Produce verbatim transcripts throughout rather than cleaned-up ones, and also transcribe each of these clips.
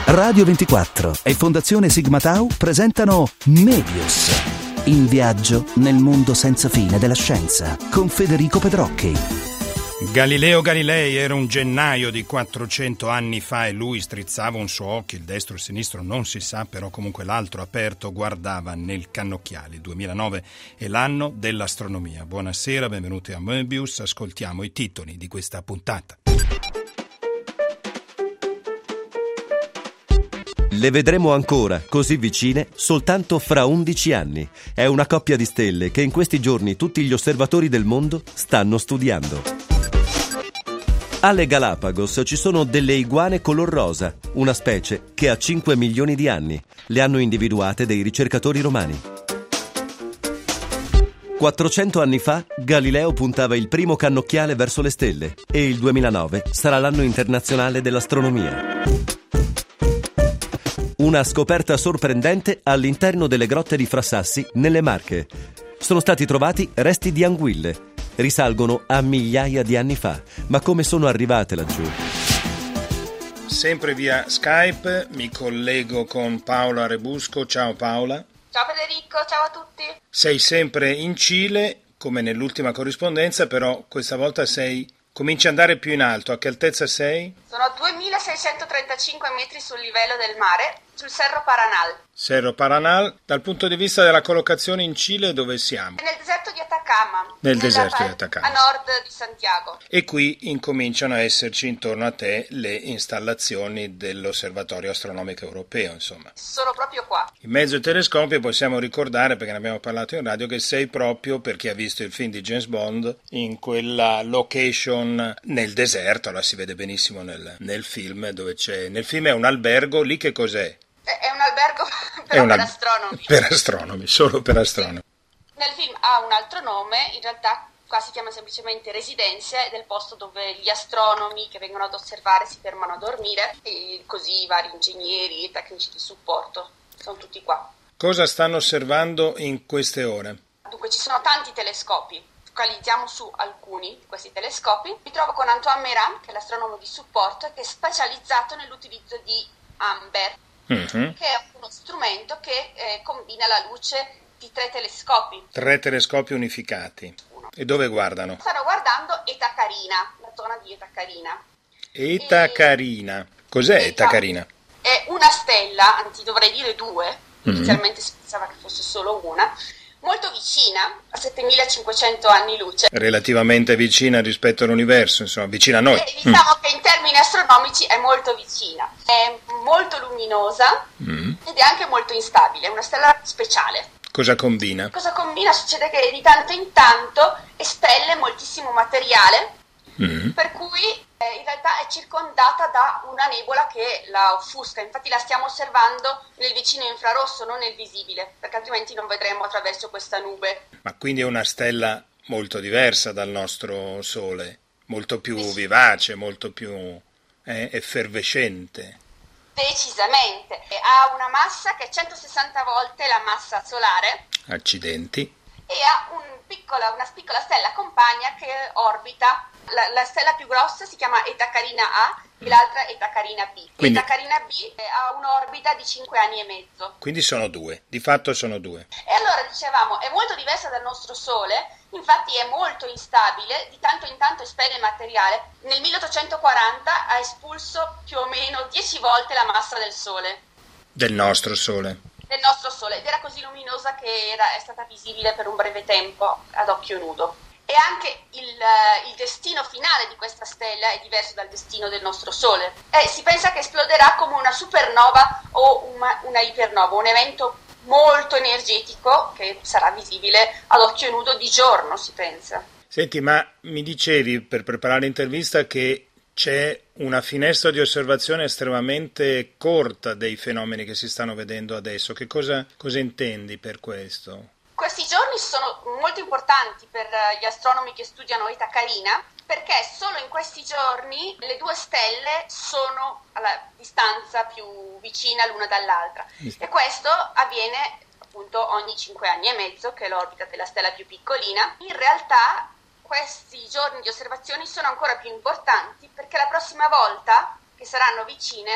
Radio ventiquattro e Fondazione Sigma Tau presentano Mebius, in viaggio nel mondo senza fine della scienza, con Federico Pedrocchi. Galileo Galilei era un gennaio di quattrocento anni fa e lui strizzava un suo occhio, il destro e il sinistro non si sa, però comunque l'altro aperto guardava nel cannocchiale. Il duemilanove è l'anno dell'astronomia. Buonasera, benvenuti a Mebius, ascoltiamo i titoli di questa puntata. Le vedremo ancora, così vicine, soltanto fra undici anni. È una coppia di stelle che in questi giorni tutti gli osservatori del mondo stanno studiando. Alle Galapagos ci sono delle iguane color rosa, una specie che ha cinque milioni di anni. Le hanno individuate dei ricercatori romani. quattrocento anni fa Galileo puntava il primo cannocchiale verso le stelle e il duemilanove sarà l'anno internazionale dell'astronomia. Una scoperta sorprendente all'interno delle grotte di Frassassi, nelle Marche. Sono stati trovati resti di anguille. Risalgono a migliaia di anni fa. Ma come sono arrivate laggiù? Sempre via Skype mi collego con Paola Rebusco. Ciao Paola. Ciao Federico, ciao a tutti. Sei sempre in Cile, come nell'ultima corrispondenza, però questa volta sei... Cominci ad andare più in alto. A che altezza sei? Sono a duemilaseicentotrentacinque metri sul livello del mare, sul Cerro Paranal. Cerro Paranal. Dal punto di vista della collocazione in Cile, dove siamo? Nel deserto di Atacama. Nel deserto di Atacama. A nord di Santiago. E qui incominciano a esserci intorno a te le installazioni dell'Osservatorio Astronomico Europeo, insomma. Sono proprio qua. In mezzo ai telescopi possiamo ricordare, perché ne abbiamo parlato in radio, che sei proprio, per chi ha visto il film di James Bond, in quella location nel deserto. La si vede benissimo nel, nel film, dove c'è... Nel film è un albergo, lì che cos'è? È un albergo però un al... per astronomi. Per astronomi, solo per astronomi. Nel film ha un altro nome, in realtà qua si chiama semplicemente residenze del posto dove gli astronomi che vengono ad osservare si fermano a dormire e così i vari ingegneri e tecnici di supporto sono tutti qua. Cosa stanno osservando in queste ore? Dunque ci sono tanti telescopi, focalizziamo su alcuni di questi telescopi. Mi trovo con Antoine Meran, che è l'astronomo di supporto che è specializzato nell'utilizzo di Amber, mm-hmm. che è uno strumento che eh, combina la luce di tre telescopi. Tre telescopi unificati. Uno. E dove guardano? Stanno guardando Eta Carina, la zona di Eta Carina. Eta e... Carina. Cos'è Eta Carina? È una stella, anzi dovrei dire due, mm-hmm. inizialmente si pensava che fosse solo una, molto vicina, a settemilacinquecento anni luce. Relativamente vicina rispetto all'universo, insomma, vicina a noi. E diciamo mm. che in termini astronomici è molto vicina, è molto luminosa mm. ed è anche molto instabile, è una stella speciale. Cosa combina? Cosa combina? Succede che di tanto in tanto espelle moltissimo materiale, mm. per cui eh, in realtà è circondata da una nebola che la offusca. Infatti la stiamo osservando nel vicino infrarosso, non nel visibile, perché altrimenti non vedremo attraverso questa nube. Ma quindi è una stella molto diversa dal nostro Sole, molto più sì. vivace, molto più eh, effervescente. Decisamente. Ha una massa che è centosessanta volte la massa solare. Accidenti. E ha un piccola, una piccola stella compagna che orbita. La, la stella più grossa si chiama Eta Carina A e l'altra Eta Carina B. Quindi, Eta Carina B ha un'orbita di cinque anni e mezzo. Quindi sono due, di fatto sono due. E allora dicevamo, è molto diversa dal nostro Sole, infatti è molto instabile, di tanto in tanto espelle materiale. Nel milleottocentoquaranta ha espulso più o meno dieci volte la massa del Sole. Del nostro Sole. Del nostro Sole, ed era così luminosa che era, è stata visibile per un breve tempo ad occhio nudo. E anche il, il destino finale di questa stella è diverso dal destino del nostro Sole. Eh, si pensa che esploderà come una supernova o una, una ipernova, un evento molto energetico che sarà visibile ad occhio nudo di giorno, si pensa. Senti, ma mi dicevi per preparare l'intervista che c'è una finestra di osservazione estremamente corta dei fenomeni che si stanno vedendo adesso. Che cosa, cosa intendi per questo? Questi giorni sono molto importanti per gli astronomi che studiano Eta Carina, perché solo in questi giorni le due stelle sono alla distanza più vicina l'una dall'altra. E questo avviene appunto ogni cinque anni e mezzo, che è l'orbita della stella più piccolina. In realtà questi giorni di osservazioni sono ancora più importanti perché la prossima volta che saranno vicine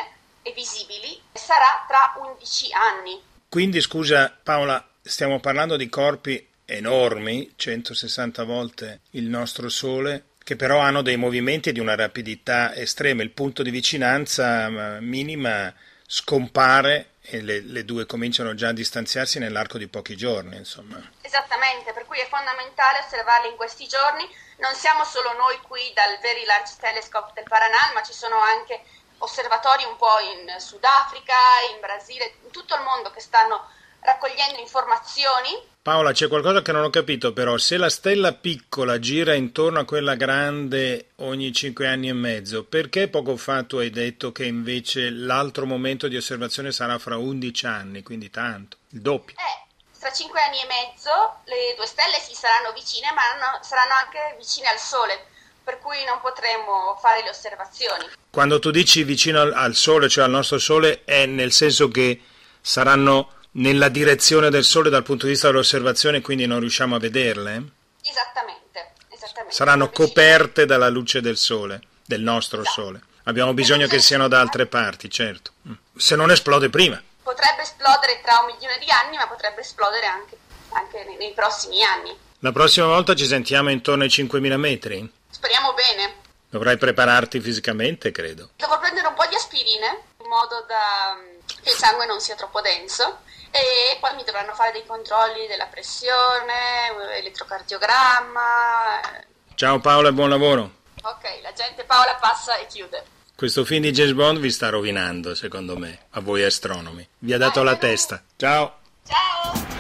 e visibili sarà tra undici anni. Quindi, scusa Paola, stiamo parlando di corpi enormi, centosessanta volte il nostro Sole, che però hanno dei movimenti di una rapidità estrema. Il punto di vicinanza minima scompare e le, le due cominciano già a distanziarsi nell'arco di pochi giorni, insomma. Esattamente, per cui è fondamentale osservarli in questi giorni. Non siamo solo noi qui dal Very Large Telescope del Paranal, ma ci sono anche osservatori un po' in Sudafrica, in Brasile, in tutto il mondo che stanno raccogliendo informazioni. Paola, c'è qualcosa che non ho capito però, se la stella piccola gira intorno a quella grande ogni cinque anni e mezzo, perché poco fa tu hai detto che invece l'altro momento di osservazione sarà fra undici anni, quindi tanto, il doppio? Eh, tra cinque anni e mezzo le due stelle si saranno vicine, ma hanno, saranno anche vicine al Sole, per cui non potremo fare le osservazioni. Quando tu dici vicino al, al Sole, cioè al nostro Sole, è nel senso che saranno nella direzione del Sole dal punto di vista dell'osservazione, quindi non riusciamo a vederle? Esattamente, esattamente. Saranno coperte dalla luce del Sole, del nostro esatto. Sole. Abbiamo bisogno che siano da altre parti, certo. Se non esplode prima. Potrebbe esplodere tra un milione di anni, ma potrebbe esplodere anche, anche nei, nei prossimi anni. La prossima volta ci sentiamo intorno ai cinquemila metri? Speriamo bene. Dovrai prepararti fisicamente, credo. Dovrò prendere un po' di aspirine, in modo da che il sangue non sia troppo denso. E poi mi dovranno fare dei controlli della pressione, elettrocardiogramma. Ciao Paola e buon lavoro. Ok, la gente Paola passa e chiude. Questo film di James Bond vi sta rovinando, secondo me, a voi astronomi. Vi ha dato ah, la testa. Ciao. Ciao.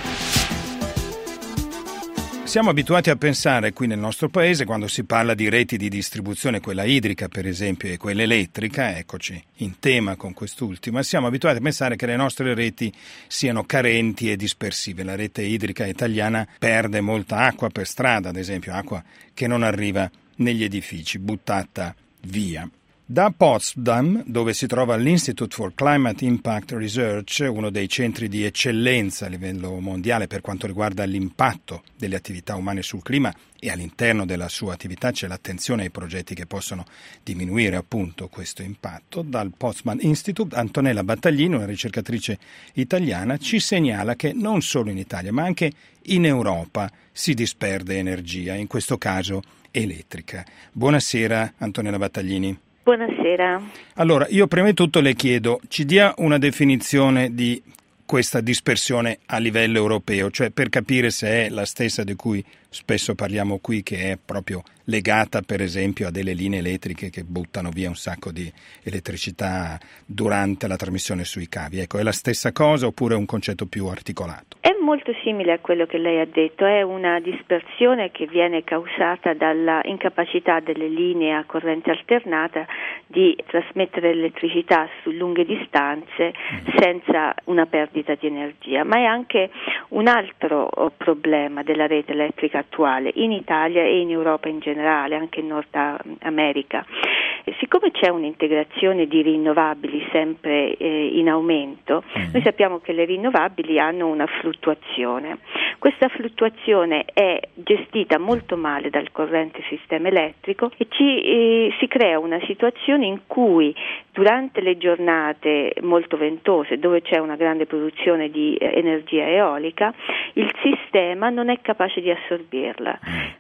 Siamo abituati a pensare qui nel nostro paese, quando si parla di reti di distribuzione, quella idrica per esempio e quella elettrica, eccoci in tema con quest'ultima, siamo abituati a pensare che le nostre reti siano carenti e dispersive. La rete idrica italiana perde molta acqua per strada, ad esempio acqua che non arriva negli edifici, buttata via. Da Potsdam, dove si trova l'Institute for Climate Impact Research, uno dei centri di eccellenza a livello mondiale per quanto riguarda l'impatto delle attività umane sul clima, e all'interno della sua attività c'è l'attenzione ai progetti che possono diminuire appunto questo impatto. Dal Potsdam Institute, Antonella Battaglini, una ricercatrice italiana, ci segnala che non solo in Italia ma anche in Europa si disperde energia, in questo caso elettrica. Buonasera Antonella Battaglini. Buonasera. Allora, io prima di tutto le chiedo, ci dia una definizione di questa dispersione a livello europeo, cioè per capire se è la stessa di cui spesso parliamo qui, che è proprio legata per esempio a delle linee elettriche che buttano via un sacco di elettricità durante la trasmissione sui cavi. Ecco, è la stessa cosa oppure è un concetto più articolato? È molto simile a quello che lei ha detto, è una dispersione che viene causata dalla incapacità delle linee a corrente alternata di trasmettere elettricità su lunghe distanze mm. senza una perdita di energia, ma è anche un altro problema della rete elettrica attuale in Italia e in Europa in generale, anche in Nord America. Siccome c'è un'integrazione di rinnovabili sempre eh, in aumento, mm. noi sappiamo che le rinnovabili hanno una fluttuazione. Questa fluttuazione è gestita molto male dal corrente sistema elettrico e ci, eh, si crea una situazione in cui durante le giornate molto ventose, dove c'è una grande produzione di eh, energia eolica, il sistema non è capace di assorbirla.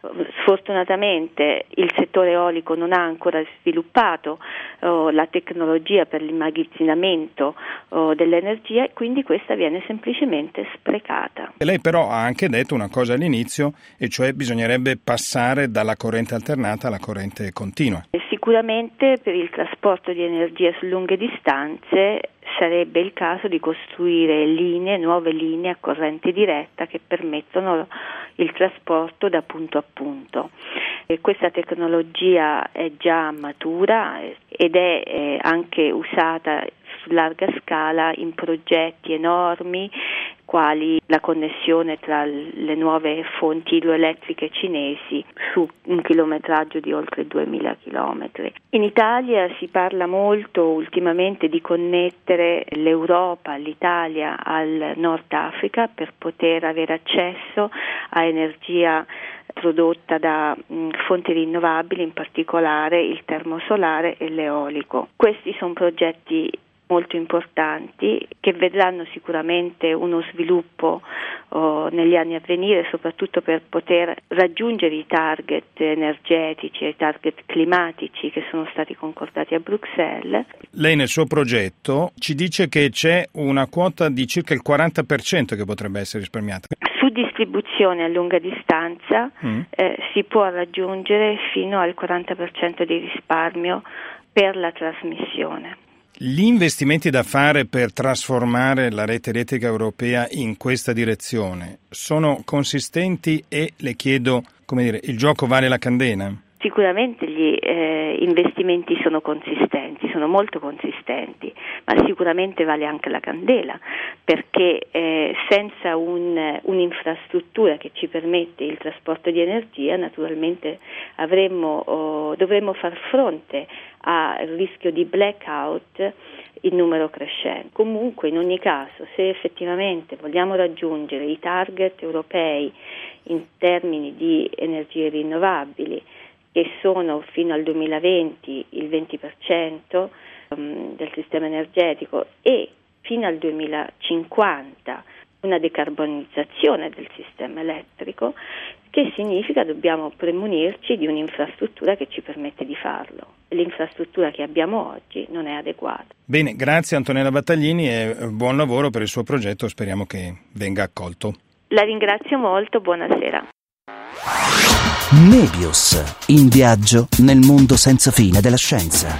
Sfortunatamente il settore eolico non ha ancora sviluppato oh, la tecnologia per l'immagazzinamento oh, dell'energia e quindi questa viene semplicemente sprecata. Lei però ha anche detto una cosa all'inizio, e cioè bisognerebbe passare dalla corrente alternata alla corrente continua. Sicuramente per il trasporto di energia su lunghe distanze sarebbe il caso di costruire linee, nuove linee a corrente diretta che permettono il trasporto da punto a punto. E questa tecnologia è già matura ed è eh, anche usata su larga scala in progetti enormi quali la connessione tra le nuove fonti idroelettriche cinesi su un chilometraggio di oltre duemila chilometri. In Italia si parla molto ultimamente di connettere l'Europa, l'Italia al Nord Africa per poter avere accesso a energia prodotta da mh, fonti rinnovabili, in particolare il termosolare e l'eolico. Questi sono progetti molto importanti che vedranno sicuramente uno sviluppo oh, negli anni a venire, soprattutto per poter raggiungere i target energetici e i target climatici che sono stati concordati a Bruxelles. Lei nel suo progetto ci dice che c'è una quota di circa il quaranta per cento che potrebbe essere risparmiata. Su distribuzione a lunga distanza mm. eh, si può raggiungere fino al quaranta per cento di risparmio per la trasmissione. Gli investimenti da fare per trasformare la rete elettrica europea in questa direzione sono consistenti e le chiedo, come dire, il gioco vale la candela? Sicuramente gli eh, investimenti sono consistenti, sono molto consistenti, ma sicuramente vale anche la candela, perché eh, senza un, un'infrastruttura che ci permette il trasporto di energia, naturalmente avremmo, oh, dovremmo far fronte al rischio di blackout in numero crescente. Comunque, in ogni caso, se effettivamente vogliamo raggiungere i target europei in termini di energie rinnovabili, che sono fino al duemilaventi il venti per cento um, del sistema energetico e fino al duemilacinquanta una decarbonizzazione del sistema elettrico, che significa dobbiamo premunirci di un'infrastruttura che ci permette di farlo. L'infrastruttura che abbiamo oggi non è adeguata. Bene, grazie Antonella Battaglini e buon lavoro per il suo progetto, speriamo che venga accolto. La ringrazio molto, buonasera. Mebius, in viaggio nel mondo senza fine della scienza.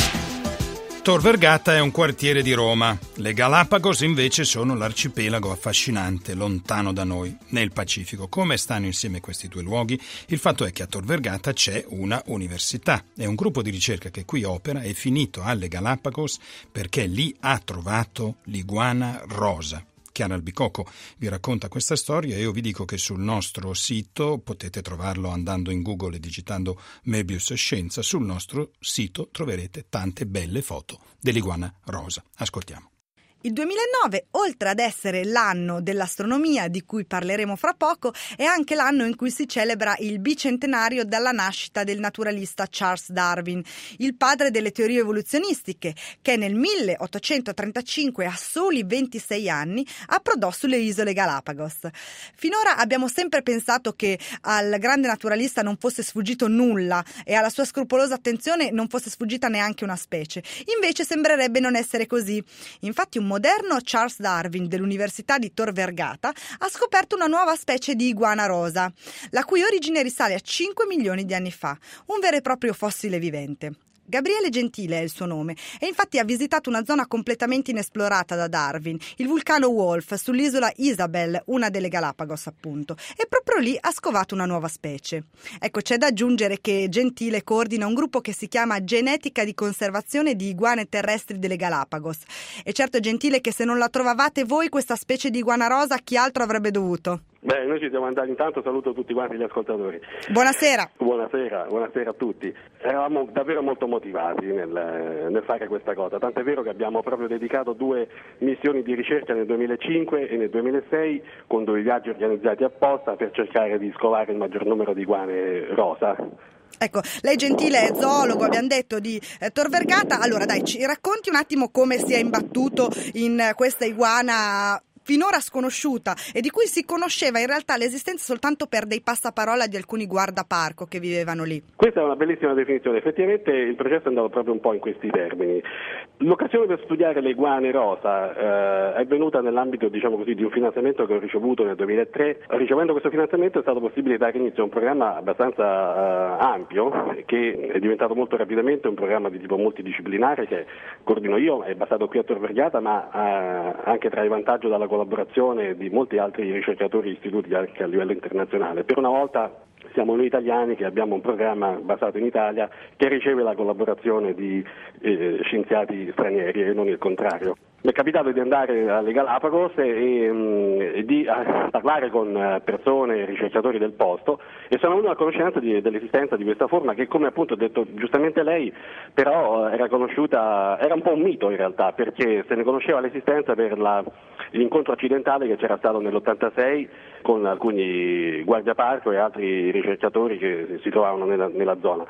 Tor Vergata è un quartiere di Roma. Le Galapagos invece sono l'arcipelago affascinante, lontano da noi, nel Pacifico. Come stanno insieme questi due luoghi? Il fatto è che a Tor Vergata c'è una università. È un gruppo di ricerca che qui opera, è finito alle Galapagos perché lì ha trovato l'iguana rosa. Chiara Albicocco vi racconta questa storia e io vi dico che sul nostro sito, potete trovarlo andando in Google e digitando Mebius Scienza, sul nostro sito troverete tante belle foto dell'iguana rosa. Ascoltiamo. Il duemilanove, oltre ad essere l'anno dell'astronomia di cui parleremo fra poco, è anche l'anno in cui si celebra il bicentenario dalla nascita del naturalista Charles Darwin, il padre delle teorie evoluzionistiche, che nel milleottocentotrentacinque, a soli ventisei anni, approdò sulle isole Galapagos. Finora abbiamo sempre pensato che al grande naturalista non fosse sfuggito nulla e alla sua scrupolosa attenzione non fosse sfuggita neanche una specie. Invece sembrerebbe non essere così. Infatti un moderno Charles Darwin dell'Università di Tor Vergata ha scoperto una nuova specie di iguana rosa, la cui origine risale a cinque milioni di anni fa, un vero e proprio fossile vivente. Gabriele Gentile è il suo nome e infatti ha visitato una zona completamente inesplorata da Darwin, il vulcano Wolf, sull'isola Isabel, una delle Galapagos appunto, e proprio lì ha scovato una nuova specie. Ecco, c'è da aggiungere che Gentile coordina un gruppo che si chiama Genetica di conservazione di iguane terrestri delle Galapagos. E certo, Gentile, che se non la trovavate voi questa specie di iguana rosa, chi altro avrebbe dovuto? Beh, noi ci siamo andati, intanto saluto tutti quanti gli ascoltatori. Buonasera. Buonasera, buonasera a tutti. Eravamo davvero molto motivati nel, nel fare questa cosa, tant'è vero che abbiamo proprio dedicato due missioni di ricerca nel duemilacinque e nel duemilasei con due viaggi organizzati apposta per cercare di scovare il maggior numero di iguane rosa. Ecco, lei Gentile è zoologo, abbiamo detto, di eh, Tor Vergata. Allora dai, ci racconti un attimo come si è imbattuto in eh, questa iguana finora sconosciuta e di cui si conosceva in realtà l'esistenza soltanto per dei passaparola di alcuni guardaparco che vivevano lì. Questa è una bellissima definizione, effettivamente il processo è andato proprio un po' in questi termini. L'occasione per studiare le iguane rosa eh, è venuta nell'ambito, diciamo così, di un finanziamento che ho ricevuto nel duemilatré. Ricevendo questo finanziamento è stato possibile dare inizio a un programma abbastanza eh, ampio, che è diventato molto rapidamente un programma di tipo multidisciplinare che coordino io, è basato qui a Tor Vergata, ma eh, anche trae vantaggio dalla collaborazione di molti altri ricercatori e istituti anche a livello internazionale. Per una volta siamo noi italiani che abbiamo un programma basato in Italia che riceve la collaborazione di eh, scienziati stranieri e non il contrario. Mi è capitato di andare alle Galapagos e, um, e di uh, parlare con persone, ricercatori del posto, e sono venuto a conoscenza di, dell'esistenza di questa forma che, come appunto ha detto giustamente lei, però uh, era conosciuta, era un po' un mito in realtà, perché se ne conosceva l'esistenza per la, l'incontro accidentale che c'era stato nell'ottantasei con alcuni guardiaparco e altri ricercatori che si trovavano nella, nella zona.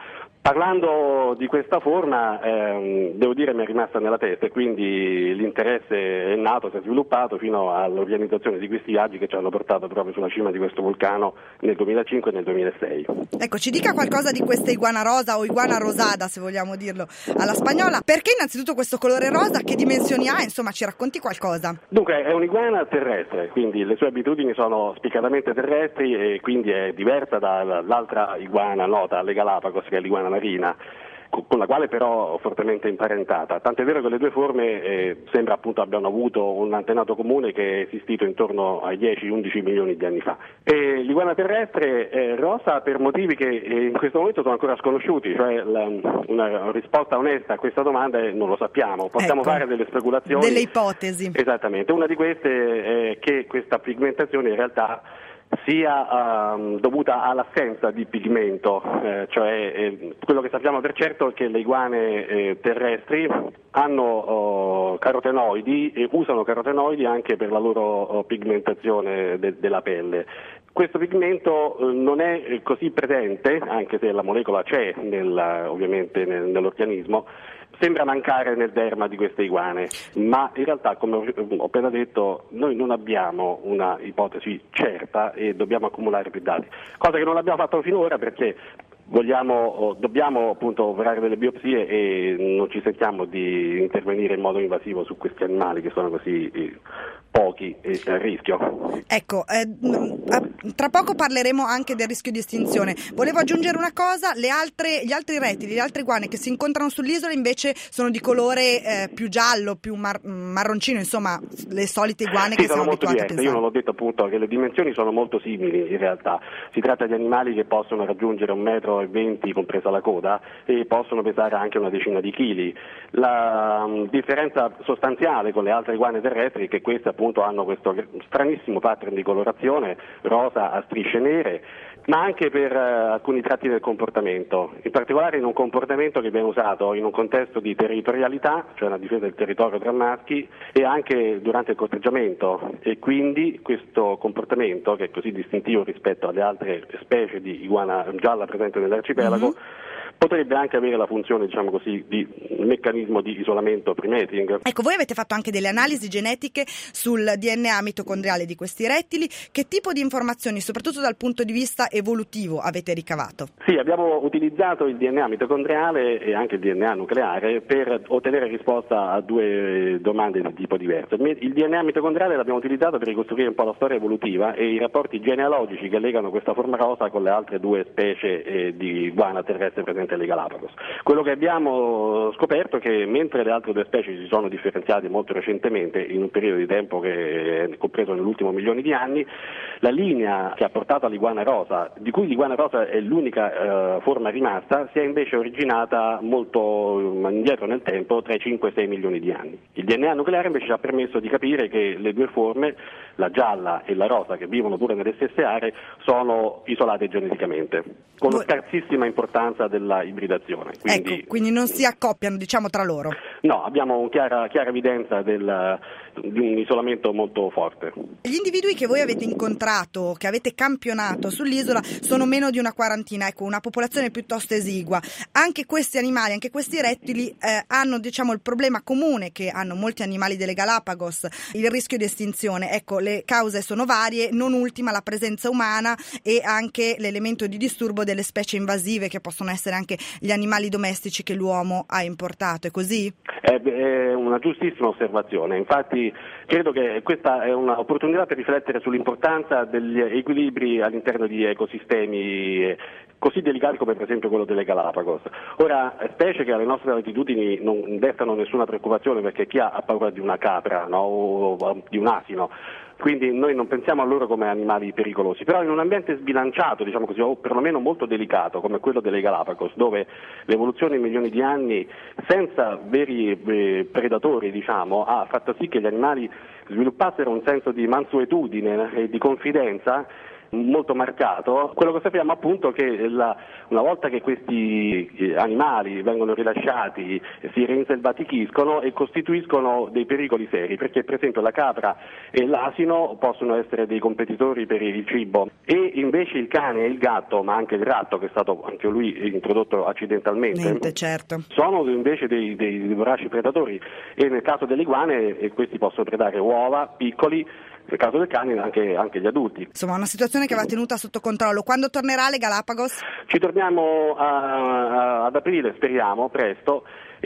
Parlando di questa forma, ehm, devo dire mi è rimasta nella testa e quindi l'interesse è nato, si è sviluppato fino all'organizzazione di questi viaggi che ci hanno portato proprio sulla cima di questo vulcano nel duemilacinque e nel duemilasei. Ecco, ci dica qualcosa di questa iguana rosa o iguana rosada, se vogliamo dirlo alla spagnola. Perché innanzitutto questo colore rosa? Che dimensioni ha? Insomma, ci racconti qualcosa? Dunque, è un'iguana terrestre, quindi le sue abitudini sono spiccatamente terrestri e quindi è diversa dall'altra iguana nota alle Galapagos, che è l'iguana marina, con la quale però fortemente imparentata. Tant'è vero che le due forme eh, sembra appunto abbiano avuto un antenato comune che è esistito intorno ai dieci undici milioni di anni fa. E l'iguana terrestre è rosa per motivi che eh, in questo momento sono ancora sconosciuti, cioè la, una risposta onesta a questa domanda è non lo sappiamo, possiamo ecco, fare delle speculazioni. Delle ipotesi. Esattamente, una di queste è che questa pigmentazione in realtà sia um, dovuta all'assenza di pigmento, eh, cioè eh, quello che sappiamo per certo è che le iguane eh, terrestri hanno oh, carotenoidi e usano carotenoidi anche per la loro oh, pigmentazione de- della pelle. Questo pigmento eh, non è eh, così presente, anche se la molecola c'è nel, ovviamente nel, nell'organismo, sembra mancare nel derma di queste iguane, ma in realtà, come ho appena detto, noi non abbiamo una ipotesi certa e dobbiamo accumulare più dati, cosa che non abbiamo fatto finora perché vogliamo, dobbiamo appunto operare delle biopsie e non ci sentiamo di intervenire in modo invasivo su questi animali che sono così pochi e a rischio. Ecco, eh, tra poco parleremo anche del rischio di estinzione. Volevo aggiungere una cosa: le altre, gli altri rettili, le altre iguane che si incontrano sull'isola invece sono di colore eh, più giallo, più mar- marroncino, insomma le solite iguane sì, che siamo molto abituati diverse. a pensare. Io non ho detto appunto che le dimensioni sono molto simili in realtà, si tratta di animali che possono raggiungere un metro e venti compresa la coda e possono pesare anche una decina di chili. La um, differenza sostanziale con le altre iguane terrestri è che queste appunto hanno questo stranissimo pattern di colorazione rosa a strisce nere, ma anche per uh, alcuni tratti del comportamento, in particolare in un comportamento che viene usato in un contesto di territorialità, cioè una difesa del territorio tra maschi, e anche durante il corteggiamento, e quindi questo comportamento, che è così distintivo rispetto alle altre specie di iguana gialla presente nell'arcipelago, mm-hmm. potrebbe anche avere la funzione, diciamo così, di meccanismo di isolamento pre-mating. Ecco, voi avete fatto anche delle analisi genetiche sul D N A mitocondriale di questi rettili. Che tipo di informazioni, soprattutto dal punto di vista evolutivo, avete ricavato? Sì, abbiamo utilizzato il D N A mitocondriale e anche il D N A nucleare per ottenere risposta a due domande di tipo diverso. Il D N A mitocondriale l'abbiamo utilizzato per ricostruire un po' la storia evolutiva e i rapporti genealogici che legano questa forma rosa con le altre due specie eh, di iguana terrestre presenti alle Galapagos. Quello che abbiamo scoperto è che mentre le altre due specie si sono differenziate molto recentemente, in un periodo di tempo che è compreso nell'ultimo milione di anni, la linea che ha portato all'iguana rosa, di cui l'iguana rosa è l'unica eh, forma rimasta, si è invece originata molto indietro nel tempo, tra i cinque e sei milioni di anni. Il D N A nucleare invece ci ha permesso di capire che le due forme, la gialla e la rosa, che vivono pure nelle stesse aree, sono isolate geneticamente, con una scarsissima importanza della ibridazione. Quindi, ecco, quindi non si accoppiano, diciamo, tra loro? No, abbiamo un chiara, chiara evidenza del, di un isolamento molto forte. Gli individui che voi avete incontrato, che avete campionato sull'isola, sono meno di una quarantina, ecco, una popolazione piuttosto esigua. Anche questi animali, anche questi rettili eh, hanno, diciamo, il problema comune che hanno molti animali delle Galapagos, il rischio di estinzione. Ecco, le cause sono varie, non ultima la presenza umana e anche l'elemento di disturbo delle specie invasive, che possono essere anche gli animali domestici che l'uomo ha importato. È così? È una giustissima osservazione, infatti credo che questa è un'opportunità per riflettere sull'importanza degli equilibri all'interno di ecosistemi così delicati come per esempio quello delle Galapagos. Ora, specie che alle nostre latitudini non destano nessuna preoccupazione, perché chi ha, ha paura di una capra, no? o di un asino, quindi noi non pensiamo a loro come animali pericolosi, però in un ambiente sbilanciato, diciamo così, o perlomeno molto delicato come quello delle Galapagos, dove l'evoluzione in milioni di anni senza veri eh, predatori, diciamo, ha fatto sì che gli animali sviluppassero un senso di mansuetudine e di confidenza molto marcato. Quello che sappiamo appunto è che la, una volta che questi animali vengono rilasciati si reinselvatichiscono e costituiscono dei pericoli seri, perché per esempio la capra e l'asino possono essere dei competitori per il cibo e invece il cane e il gatto, ma anche il ratto, che è stato anche lui introdotto accidentalmente, Mente, certo. sono invece dei, dei voraci predatori, e nel caso delle iguane eh, questi possono predare uova, piccoli, nel caso del cane anche, anche gli adulti. Insomma, una situazione che va tenuta sotto controllo. Quando tornerà alle Galapagos? Ci torniamo a, a, ad aprile, speriamo, presto.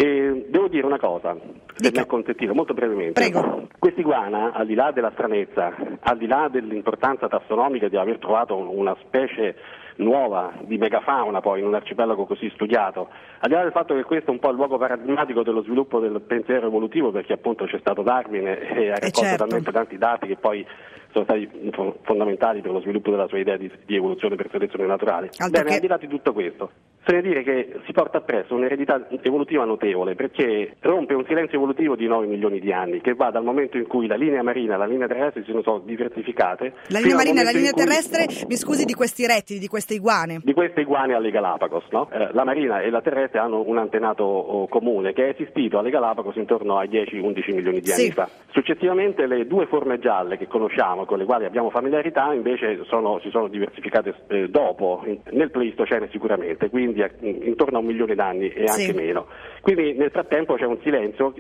E devo dire una cosa, se Dica. mi è consentito, molto brevemente. Prego. Quest'iguana, al di là della stranezza, al di là dell'importanza tassonomica di aver trovato una specie nuova di megafauna poi in un arcipelago così studiato, al di là del fatto che questo è un po' il luogo paradigmatico dello sviluppo del pensiero evolutivo, perché appunto c'è stato Darwin e ha raccolto certo. talmente tanti dati che poi sono stati fondamentali per lo sviluppo della sua idea di, di evoluzione per selezione naturale. Altro Bene, che... al di là di tutto questo, se ne dire che si porta appresso un'eredità evolutiva notevole, perché rompe un silenzio evolutivo di nove milioni di anni, che va dal momento in cui la linea marina e la linea terrestre si sono diversificate. La linea marina e la linea cui... terrestre, mi scusi, di questi rettili, di queste iguane. Di queste iguane alle Galapagos, no? Eh, la marina e la terrestre hanno un antenato oh, comune che è esistito alle Galapagos intorno ai dieci undici milioni di anni sì. fa. Successivamente le due forme gialle che conosciamo, con le quali abbiamo familiarità, invece sono, si sono diversificate eh, dopo, in, nel Pleistocene sicuramente, quindi a, intorno a un milione d'anni e anche sì. meno. Quindi nel frattempo c'è un silenzio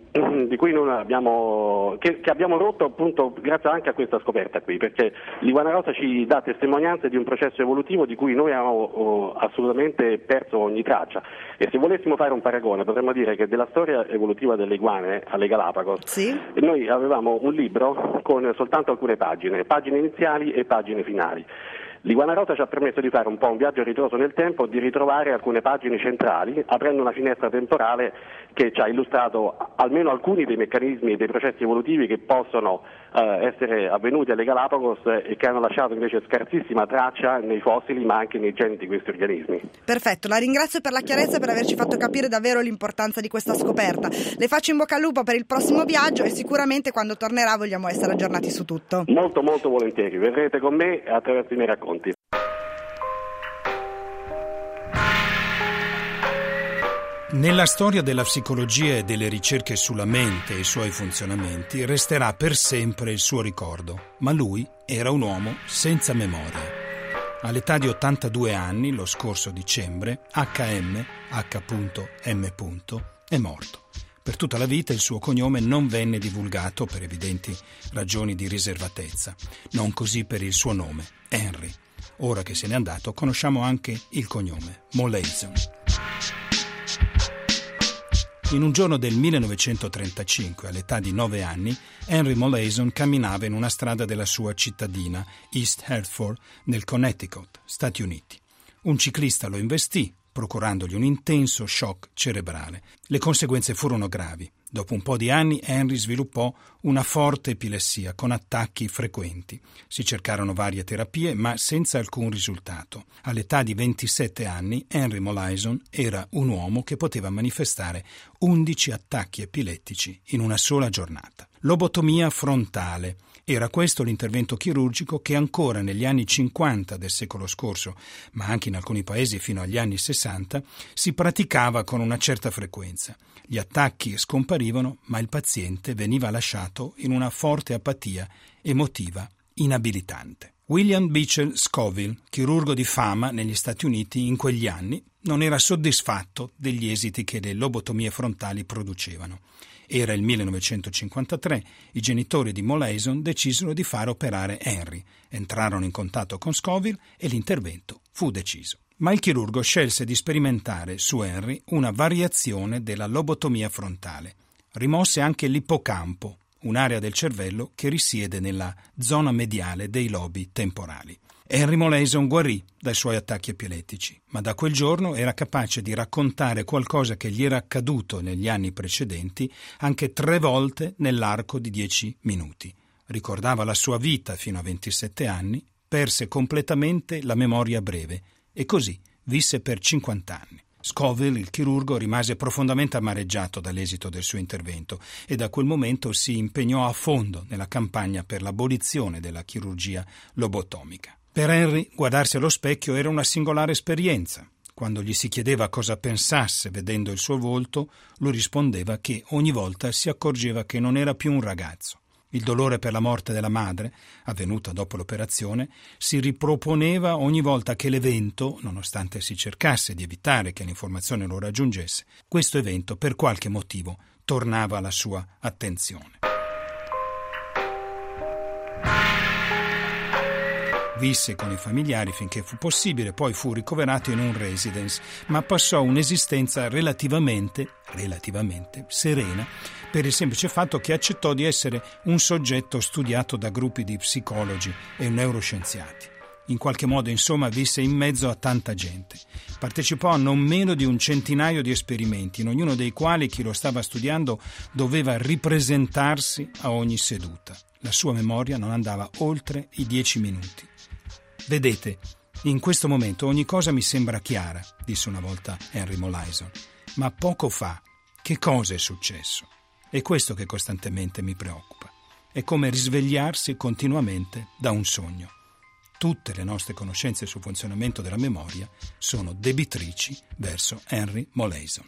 di cui non abbiamo, che, che abbiamo rotto appunto grazie anche a questa scoperta qui, perché l'iguana rosa ci dà testimonianze di un processo evolutivo di cui noi abbiamo oh, assolutamente perso ogni traccia. E se volessimo fare un paragone potremmo dire che della storia evolutiva delle iguane alle Galapagos sì. noi avevamo un libro con soltanto alcune pagine, pagine iniziali e pagine finali. L'iguana rosa ci ha permesso di fare un po' un viaggio a ritroso nel tempo, di ritrovare alcune pagine centrali, aprendo una finestra temporale che ci ha illustrato almeno alcuni dei meccanismi e dei processi evolutivi che possono eh, essere avvenuti alle Galapagos e che hanno lasciato invece scarsissima traccia nei fossili ma anche nei geni di questi organismi. Perfetto, la ringrazio per la chiarezza e per averci fatto capire davvero l'importanza di questa scoperta. Le faccio in bocca al lupo per il prossimo viaggio e sicuramente quando tornerà vogliamo essere aggiornati su tutto. Molto molto volentieri, verrete con me attraverso i miei racconti. Nella storia della psicologia e delle ricerche sulla mente e i suoi funzionamenti resterà per sempre il suo ricordo, ma lui era un uomo senza memoria. All'età di ottantadue anni, lo scorso dicembre, H M, H M. è morto. Per tutta la vita il suo cognome non venne divulgato per evidenti ragioni di riservatezza, non così per il suo nome, Henry. Ora che se n'è andato, conosciamo anche il cognome, Molaison. In un giorno del millenovecentotrentacinque, all'età di nove anni, Henry Molaison camminava in una strada della sua cittadina, East Hertford, nel Connecticut, Stati Uniti. Un ciclista lo investì, procurandogli un intenso shock cerebrale. Le conseguenze furono gravi. Dopo un po' di anni Henry sviluppò una forte epilessia con attacchi frequenti. Si cercarono varie terapie ma senza alcun risultato. All'età di ventisette anni Henry Molaison era un uomo che poteva manifestare undici attacchi epilettici in una sola giornata. Lobotomia frontale. Era questo l'intervento chirurgico che ancora negli anni cinquanta del secolo scorso, ma anche in alcuni paesi fino agli anni sessanta, si praticava con una certa frequenza. Gli attacchi scomparivano, ma il paziente veniva lasciato in una forte apatia emotiva inabilitante. William Beecher Scoville, chirurgo di fama negli Stati Uniti in quegli anni, non era soddisfatto degli esiti che le lobotomie frontali producevano. Era il millenovecentocinquantatré, i genitori di Molaison decisero di fare operare Henry. Entrarono in contatto con Scoville e l'intervento fu deciso. Ma il chirurgo scelse di sperimentare su Henry una variazione della lobotomia frontale. Rimosse anche l'ippocampo, un'area del cervello che risiede nella zona mediale dei lobi temporali. Henry Molaison guarì dai suoi attacchi epilettici, ma da quel giorno era capace di raccontare qualcosa che gli era accaduto negli anni precedenti anche tre volte nell'arco di dieci minuti. Ricordava la sua vita fino a ventisette anni, perse completamente la memoria breve e così visse per cinquanta anni. Scoville, il chirurgo, rimase profondamente amareggiato dall'esito del suo intervento e da quel momento si impegnò a fondo nella campagna per l'abolizione della chirurgia lobotomica. Per Henry guardarsi allo specchio era una singolare esperienza. Quando gli si chiedeva cosa pensasse vedendo il suo volto, lui rispondeva che ogni volta si accorgeva che non era più un ragazzo. Il dolore per la morte della madre, avvenuta dopo l'operazione, si riproponeva ogni volta che l'evento, nonostante si cercasse di evitare che l'informazione lo raggiungesse, questo evento per qualche motivo tornava alla sua attenzione. Visse con i familiari finché fu possibile, poi fu ricoverato in un residence, ma passò un'esistenza relativamente, relativamente serena per il semplice fatto che accettò di essere un soggetto studiato da gruppi di psicologi e neuroscienziati. In qualche modo, insomma, visse in mezzo a tanta gente. Partecipò a non meno di un centinaio di esperimenti, in ognuno dei quali chi lo stava studiando doveva ripresentarsi a ogni seduta. La sua memoria non andava oltre i dieci minuti. Vedete, in questo momento ogni cosa mi sembra chiara, disse una volta Henry Molaison, ma poco fa che cosa è successo? È questo che costantemente mi preoccupa. È come risvegliarsi continuamente da un sogno. Tutte le nostre conoscenze sul funzionamento della memoria sono debitrici verso Henry Molaison.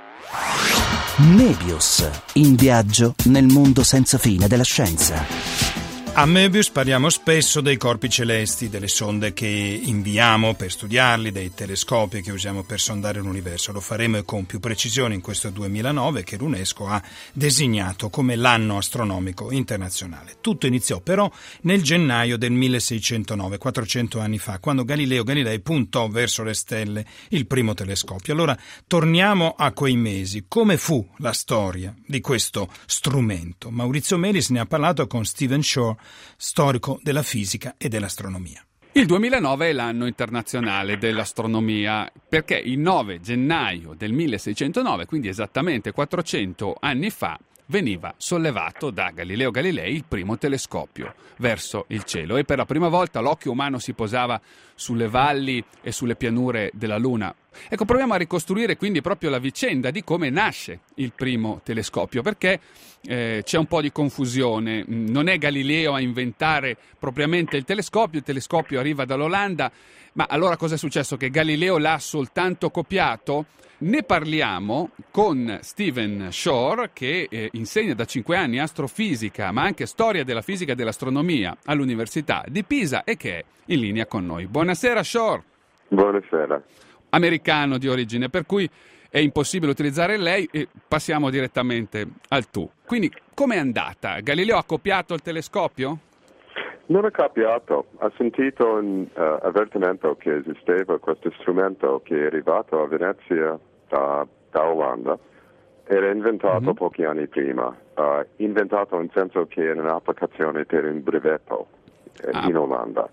Möbius, in viaggio nel mondo senza fine della scienza. A Möbius parliamo spesso dei corpi celesti, delle sonde che inviamo per studiarli, dei telescopi che usiamo per sondare l'universo. Lo faremo con più precisione in questo duemilanove che l'UNESCO ha designato come l'anno astronomico internazionale. Tutto iniziò però nel gennaio del milleseicentonove, quattrocento anni fa, quando Galileo Galilei puntò verso le stelle il primo telescopio. Allora torniamo a quei mesi. Come fu la storia di questo strumento? Maurizio Melis ne ha parlato con Stephen Shore, storico della fisica e dell'astronomia. Il duemilanove è l'anno internazionale dell'astronomia perché il nove gennaio del milleseicentonove, quindi esattamente quattrocento anni fa, veniva sollevato da Galileo Galilei il primo telescopio verso il cielo e per la prima volta l'occhio umano si posava sulle valli e sulle pianure della Luna. Ecco, proviamo a ricostruire quindi proprio la vicenda di come nasce il primo telescopio, perché eh, c'è un po' di confusione. Non è Galileo a inventare propriamente il telescopio, il telescopio arriva dall'Olanda, ma allora cosa è successo? Che Galileo l'ha soltanto copiato? Ne parliamo con Stephen Shore, che eh, insegna da cinque anni astrofisica, ma anche storia della fisica e dell'astronomia all'Università di Pisa e che è in linea con noi. Buonasera Shore. Buonasera. Americano di origine, per cui è impossibile utilizzare lei e passiamo direttamente al tu. Quindi, com'è andata? Galileo ha copiato il telescopio? Non ha copiato, ha sentito un uh, avvertimento che esisteva questo strumento che è arrivato a Venezia da, da Olanda. Era inventato mm-hmm. pochi anni prima, uh, inventato nel senso che era un'applicazione per un brevetto eh, ah. in Olanda.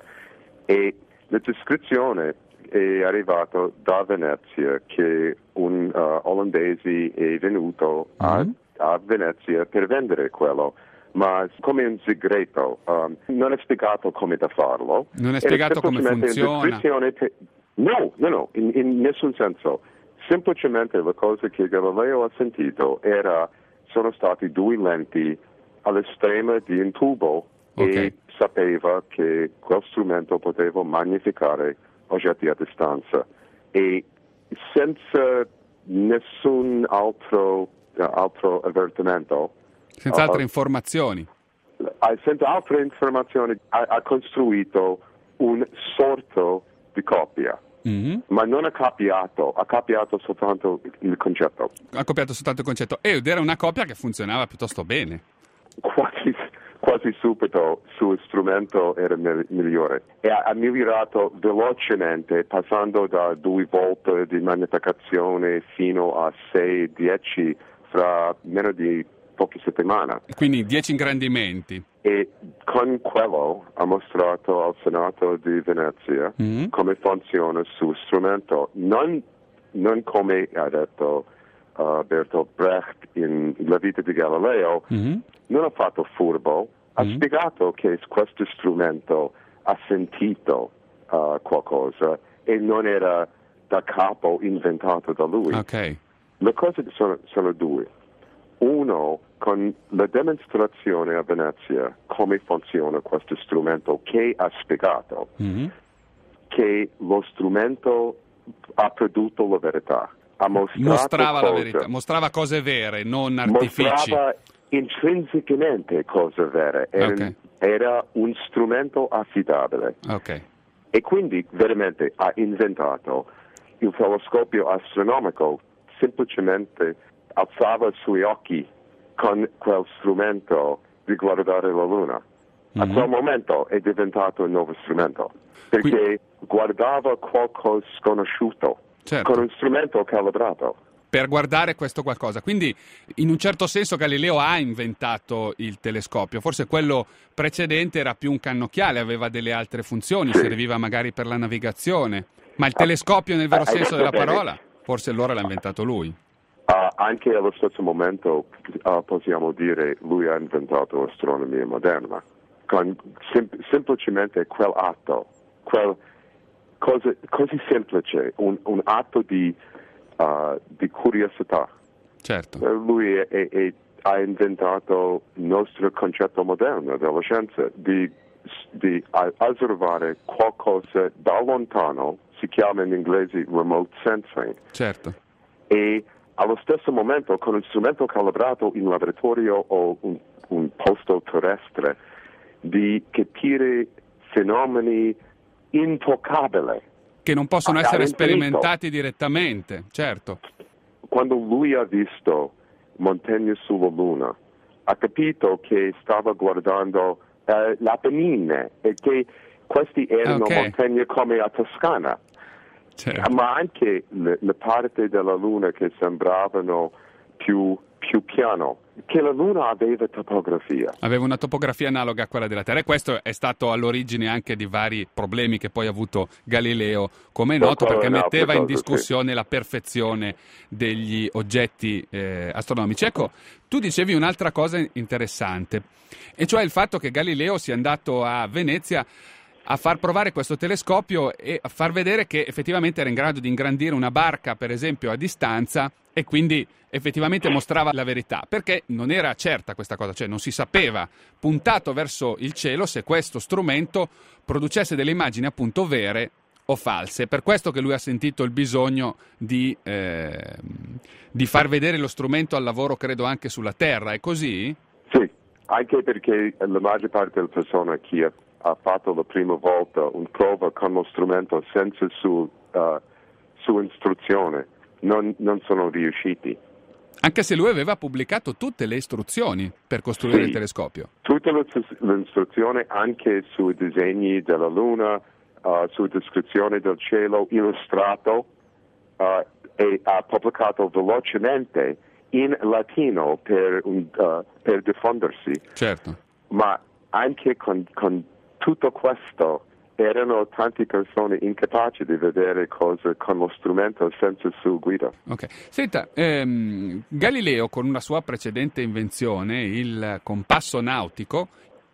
E la descrizione è arrivata da Venezia che un uh, olandese è venuto mm-hmm. a, a Venezia per vendere quello, ma come un segreto. Um, non è spiegato come da farlo. Non è spiegato come funziona. Te... No, no, no, in, in nessun senso. Semplicemente la cosa che Galileo ha sentito era, sono stati due lenti all'estremo di un tubo okay. e sapeva che quel strumento poteva magnificare oggetti a distanza e senza nessun altro, uh, altro avvertimento, senza altre uh, informazioni, uh, senza altre informazioni ha, ha costruito un sorto di copia. Mm-hmm. Ma non ha copiato, ha copiato soltanto il concetto. Ha copiato soltanto il concetto ed era una copia che funzionava piuttosto bene. Quasi, quasi subito il suo strumento era migliore e ha, ha migliorato velocemente, passando da due volte di magnificazione fino a sei dieci fra meno di poche settimane. Quindi dieci ingrandimenti. E con quello ha mostrato al Senato di Venezia mm-hmm. come funziona il suo strumento, non, non come ha detto uh, Bertolt Brecht in La vita di Galileo, mm-hmm. non ha fatto furbo, ha mm-hmm. spiegato che questo strumento ha sentito uh, qualcosa e non era da capo inventato da lui. Okay. Le cose sono, sono due. Uno, con la dimostrazione a Venezia come funziona questo strumento che ha spiegato, mm-hmm. che lo strumento ha prodotto la verità. Ha mostrato mostrava cose, la verità, mostrava cose vere, non artifici. Mostrava intrinsecamente cose vere. Era, Okay. era un strumento affidabile. Ok. E quindi veramente ha inventato il telescopio astronomico, semplicemente alzava i suoi occhi con quel strumento di guardare la Luna. A Mhm. quel momento è diventato un nuovo strumento, perché Qui- guardava qualcosa sconosciuto, Certo. con un strumento calibrato. Per guardare questo qualcosa. Quindi, in un certo senso, Galileo ha inventato il telescopio. Forse quello precedente era più un cannocchiale, aveva delle altre funzioni, Sì. serviva magari per la navigazione. Ma il telescopio, nel vero hai senso detto della bene. parola, forse allora l'ha inventato lui. Uh, anche allo stesso momento uh, possiamo dire lui ha inventato l'astronomia moderna, con sem- semplicemente quell'atto, quel cosa, così semplice, un, un atto di, uh, di curiosità. Certo. Uh, lui è- è- è- ha inventato il nostro concetto moderno della scienza, di, di uh, osservare qualcosa da lontano, si chiama in inglese remote sensing, Certo. e allo stesso momento con un strumento calibrato in laboratorio o un, un posto terrestre di capire fenomeni intoccabili. Che non possono Ah, essere ha infinito. sperimentati direttamente, certo. Quando lui ha visto montagne sulla Luna, ha capito che stava guardando eh, l'Apennine e che questi erano Ok. montagne come a Toscana. certo. Ma anche le, le parti della Luna che sembravano più, più piano, che la Luna aveva topografia. Aveva una topografia analoga a quella della Terra e questo è stato all'origine anche di vari problemi che poi ha avuto Galileo, come è No, noto, quello perché è un'altra metteva in cosa, sì. discussione la perfezione degli oggetti eh, astronomici. Ecco, tu dicevi un'altra cosa interessante, e cioè il fatto che Galileo sia andato a Venezia a far provare questo telescopio e a far vedere che effettivamente era in grado di ingrandire una barca, per esempio, a distanza, e quindi effettivamente mostrava la verità, perché non era certa questa cosa, cioè non si sapeva, puntato verso il cielo, se questo strumento producesse delle immagini appunto vere o false. Per questo che lui ha sentito il bisogno di, eh, di far vedere lo strumento al lavoro, credo anche sulla Terra, è così? Sì, anche perché la maggior parte delle persone che ha, ha fatto la prima volta una prova con lo strumento senza su, uh, su istruzione non, non sono riusciti. Anche se lui aveva pubblicato tutte le istruzioni per costruire Sì. il telescopio. Tutta l'istruzione anche sui disegni della Luna, uh, su descrizione del cielo illustrato, uh, e ha pubblicato velocemente in latino per, un, uh, per diffondersi. Certo. Ma anche con, con tutto questo erano tante persone incapaci di vedere cose con lo strumento senza su guida. Ok. Senta, ehm, Galileo con una sua precedente invenzione, il compasso nautico,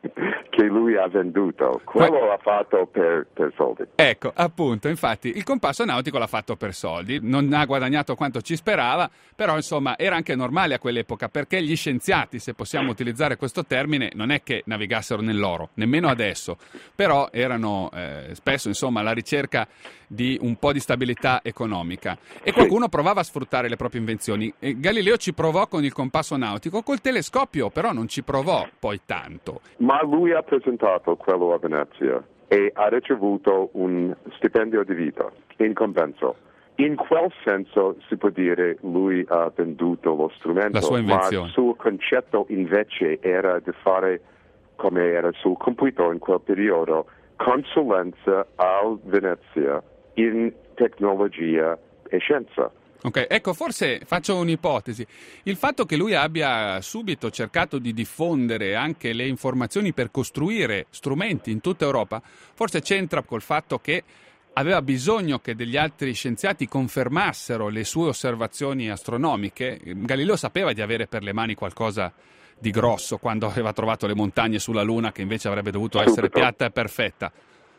Che lui ha venduto, quello l'ha fatto per, per soldi. ecco, appunto, infatti il compasso nautico l'ha fatto per soldi, non ha guadagnato quanto ci sperava, però insomma era anche normale a quell'epoca, perché gli scienziati, se possiamo utilizzare questo termine, non è che navigassero nell'oro, nemmeno adesso, però erano eh, spesso insomma alla ricerca di un po' di stabilità economica e qualcuno provava a sfruttare le proprie invenzioni. E Galileo ci provò con il compasso nautico, col telescopio però non ci provò poi tanto. Ma lui ha presentato quello a Venezia e ha ricevuto un stipendio di vita in compenso. In quel senso si può dire lui ha venduto lo strumento, La sua invenzione. ma il suo concetto invece era di fare, come era sul computer in quel periodo, consulenza a Venezia in tecnologia e scienza. Ok, ecco, forse faccio un'ipotesi. Il fatto che lui abbia subito cercato di diffondere anche le informazioni per costruire strumenti in tutta Europa, forse c'entra col fatto che aveva bisogno che degli altri scienziati confermassero le sue osservazioni astronomiche. Galileo sapeva di avere per le mani qualcosa di grosso quando aveva trovato le montagne sulla Luna, che invece avrebbe dovuto Subito. essere piatta e perfetta.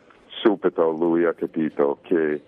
Subito lui ha capito che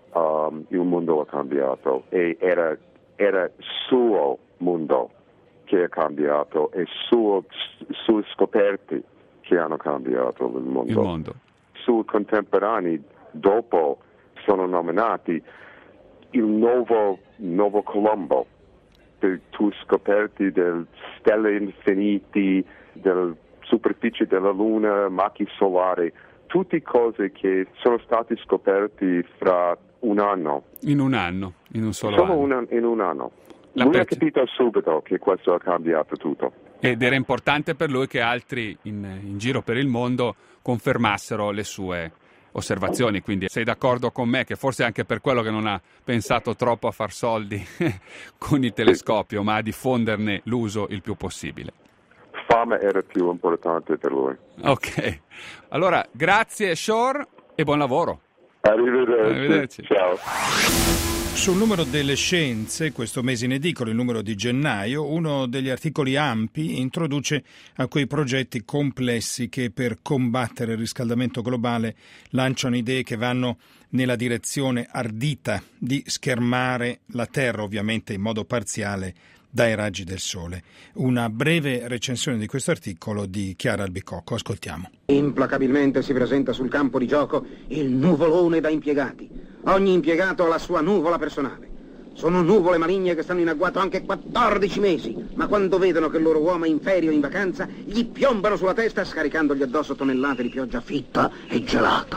um, il mondo ha cambiato e era, era suo mondo che ha cambiato e suo, sue scoperte che hanno cambiato il mondo. Il mondo. Sui contemporanei dopo sono nominati il nuovo, nuovo Colombo, per tu scoperti delle stelle infiniti, della superficie della Luna, macchie solari, tutte cose che sono stati scoperti fra un anno. In un anno, in un solo Solo anno. Una, in un anno. La Lui ha perce- capito subito che questo ha cambiato tutto. Ed era importante per lui che altri in, in giro per il mondo confermassero le sue osservazioni, quindi sei d'accordo con me che forse è anche per quello che non ha pensato troppo a far soldi con il telescopio, ma a diffonderne l'uso il più possibile. Fama era più importante per lui. Ok, allora grazie Shore e buon lavoro. Arrivederci. Arrivederci. Ciao. Sul numero delle scienze, questo mese in edicola, il numero di gennaio, uno degli articoli ampi introduce a quei progetti complessi che per combattere il riscaldamento globale lanciano idee che vanno nella direzione ardita di schermare la Terra, ovviamente in modo parziale, dai raggi del sole. Una breve recensione di questo articolo di Chiara Albicocco. Ascoltiamo. Implacabilmente si presenta sul campo di gioco il nuvolone da impiegati. Ogni impiegato ha la sua nuvola personale. Sono nuvole maligne che stanno in agguato anche quattordici mesi, ma quando vedono che il loro uomo è in ferie o in vacanza, gli piombano sulla testa scaricandogli addosso tonnellate di pioggia fitta e gelata.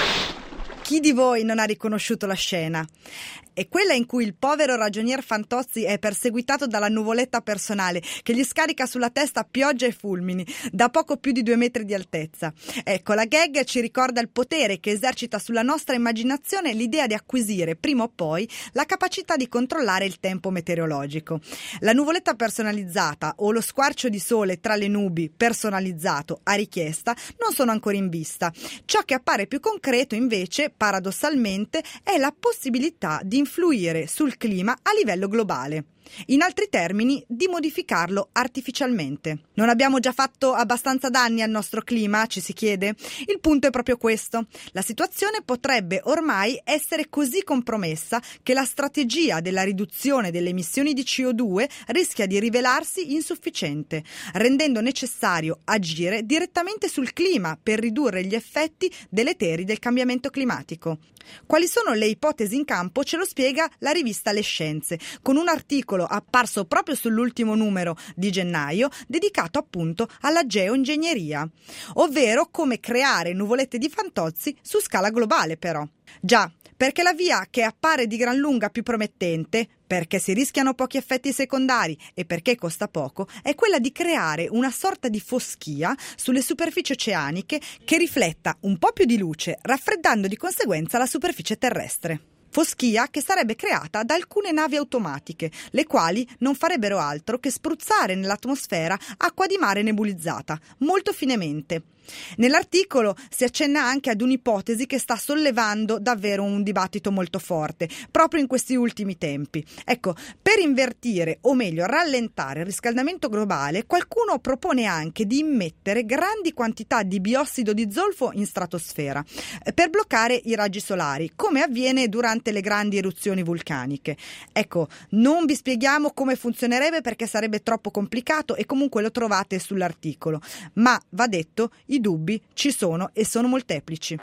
Chi di voi non ha riconosciuto la scena? È quella in cui il povero ragionier Fantozzi è perseguitato dalla nuvoletta personale che gli scarica sulla testa pioggia e fulmini da poco più di due metri di altezza. Ecco, la gag ci ricorda il potere che esercita sulla nostra immaginazione l'idea di acquisire prima o poi la capacità di controllare il tempo meteorologico. La nuvoletta personalizzata o lo squarcio di sole tra le nubi personalizzato a richiesta non sono ancora in vista. Ciò che appare più concreto invece, paradossalmente, è la possibilità di influire sul clima a livello globale. In altri termini, di modificarlo artificialmente. Non abbiamo già fatto abbastanza danni al nostro clima, ci si chiede? Il punto è proprio questo. La situazione potrebbe ormai essere così compromessa che la strategia della riduzione delle emissioni di C O due rischia di rivelarsi insufficiente, rendendo necessario agire direttamente sul clima per ridurre gli effetti deleteri del cambiamento climatico. Quali sono le ipotesi in campo ce lo spiega la rivista Le Scienze, con un articolo apparso proprio sull'ultimo numero di gennaio dedicato appunto alla geoingegneria, ovvero come creare nuvolette di Fantozzi su scala globale però. Già, perché la via che appare di gran lunga più promettente, perché si rischiano pochi effetti secondari e perché costa poco, è quella di creare una sorta di foschia sulle superfici oceaniche che rifletta un po' più di luce, raffreddando di conseguenza la superficie terrestre. Foschia che sarebbe creata da alcune navi automatiche, le quali non farebbero altro che spruzzare nell'atmosfera acqua di mare nebulizzata, molto finemente. Nell'articolo si accenna anche ad un'ipotesi che sta sollevando davvero un dibattito molto forte, proprio in questi ultimi tempi. Ecco, per invertire, o meglio rallentare il riscaldamento globale, qualcuno propone anche di immettere grandi quantità di biossido di zolfo in stratosfera, per bloccare i raggi solari, come avviene durante le grandi eruzioni vulcaniche. Ecco, non vi spieghiamo come funzionerebbe perché sarebbe troppo complicato e comunque lo trovate sull'articolo, ma va detto, i dubbi ci sono e sono molteplici.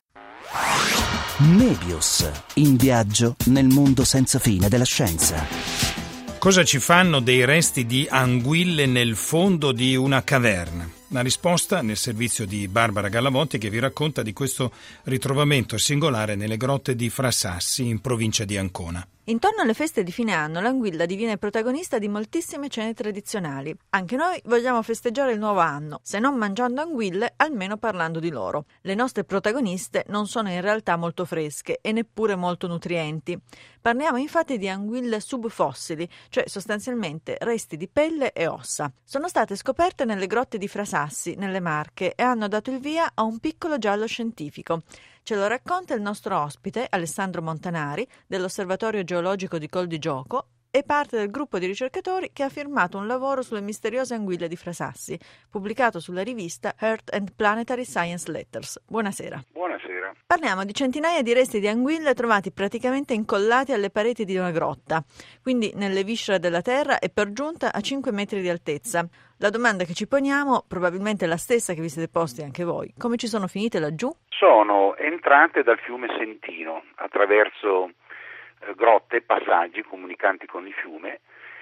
Mebius, in viaggio nel mondo senza fine della scienza. Cosa ci fanno dei resti di anguille nel fondo di una caverna? La risposta nel servizio di Barbara Gallamonti, che vi racconta di questo ritrovamento singolare nelle grotte di Frasassi, in provincia di Ancona. Intorno alle feste di fine anno l'anguilla diviene protagonista di moltissime cene tradizionali. Anche noi vogliamo festeggiare il nuovo anno, se non mangiando anguille, almeno parlando di loro. Le nostre protagoniste non sono in realtà molto fresche e neppure molto nutrienti. Parliamo infatti di anguille subfossili, cioè sostanzialmente resti di pelle e ossa. Sono state scoperte nelle grotte di Frasassi, nelle Marche, e hanno dato il via a un piccolo giallo scientifico. Ce lo racconta il nostro ospite, Alessandro Montanari, dell'Osservatorio Geologico di Col di Gioco, è parte del gruppo di ricercatori che ha firmato un lavoro sulle misteriose anguille di Frasassi, pubblicato sulla rivista Earth and Planetary Science Letters. Buonasera. Buonasera. Parliamo di centinaia di resti di anguille trovati praticamente incollati alle pareti di una grotta, quindi nelle viscere della terra e per giunta a cinque metri di altezza. La domanda che ci poniamo, probabilmente è la stessa che vi siete posti anche voi: come ci sono finite laggiù? Sono entrate dal fiume Sentino attraverso eh, grotte e passaggi comunicanti con il fiume